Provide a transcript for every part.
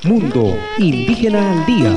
Mundo Indígena al Día.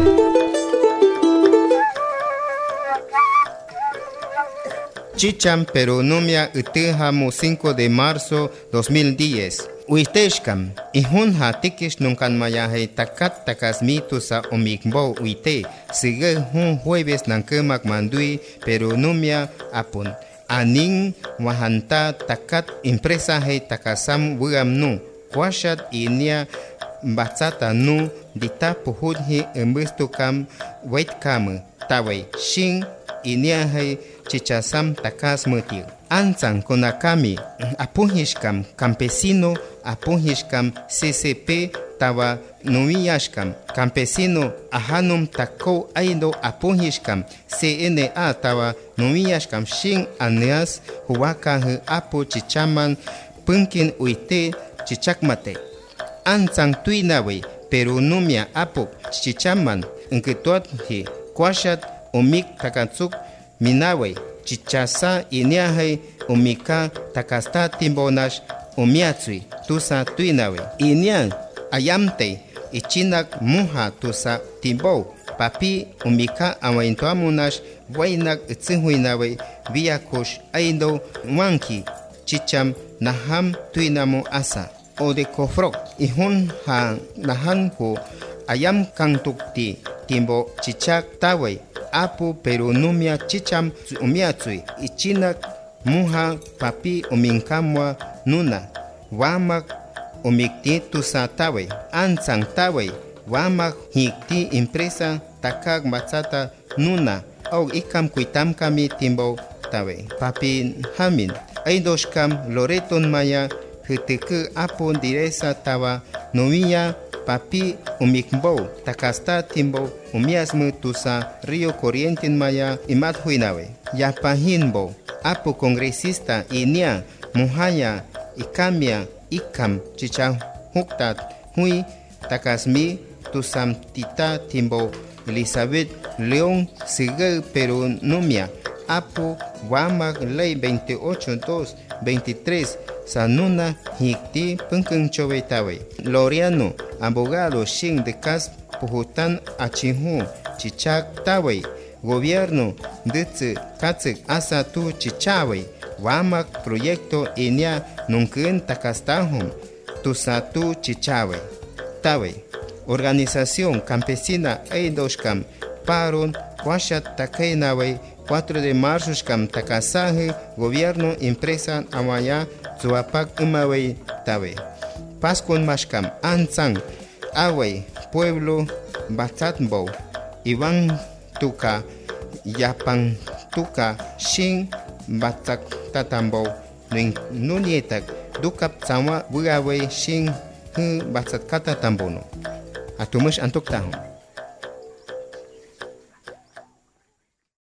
Chicham Peronomia Utejamo 5 de marzo 2010. Uiteshkam, ihunha tikish nuncan mayahe takat takas mitusa omikbo uite, sige hun jueves nankemak mandui Peronomia apun. Aning wahanta takat impresa he takasam wugam nu, kwashat inia batsata nu dita puhudhi embustukam waitkam, tawai shin inia he chichasam takas mutir. Anzan konakami apunhishkam campesino apunhishkam CCP tawa nuiyashkam campesino ahanum tako aido apunhishkam CNA tawa nuiyashkam shin aneas huwaka hu apu chichaman punkin uite chichakmate. Anzan tuinawe Peronomia apu chichaman nkituat hi kwashat umik takatsuk minawe chichasa iniahe umika takasta timbonash umiatsui tusa tuinawe inian ayamte ichinak muha tusa timbo papi umika awaintoamunash wainak itzinhuinawe viakush aindo wanki chicham naham tuinamu asa o de kofrok ihun ha nahan ko ayam kantukti timbo chichak tawe apu Peronomia chicham umiatsui ichinak muha papi uminkamwa nuna wamak umikti tusa tawe ansang tawe wamak hikti impresa takak matsata nuna au ikam kuitam kami timbo tawe papi hamin aidoshkam loreton maya hitiku apu diresa tawa novia papi umikbo takasta timbo umiasmu tusa río corriente maya imathuinawe yapahinbo apu congresista inia muhaya ikamia ikam chicha huktat hui takasmi tusam tita timbo Elizabeth León Sigue Peronomia apu wamak ley 28.2.23 sanuna hikti punkeng chowetawe Loriano abogado shin de cas puhutan achihu chichak tawe gobierno ditse katsik asa tu chichawe wamak proyecto inia nunkun takastahum tusatu chichawe tawe organización campesina eidoshkam paron washat takainawe 4 de marzo shkam takasaje gobierno empresa amaya zuapak umawe tawe Pascon mashkam ansang awe pueblo batatbo iwan tuka yapan tuka shin batak tatambo nunietak dukap sama bugawe shin batat kata tambono atumush antuk tahun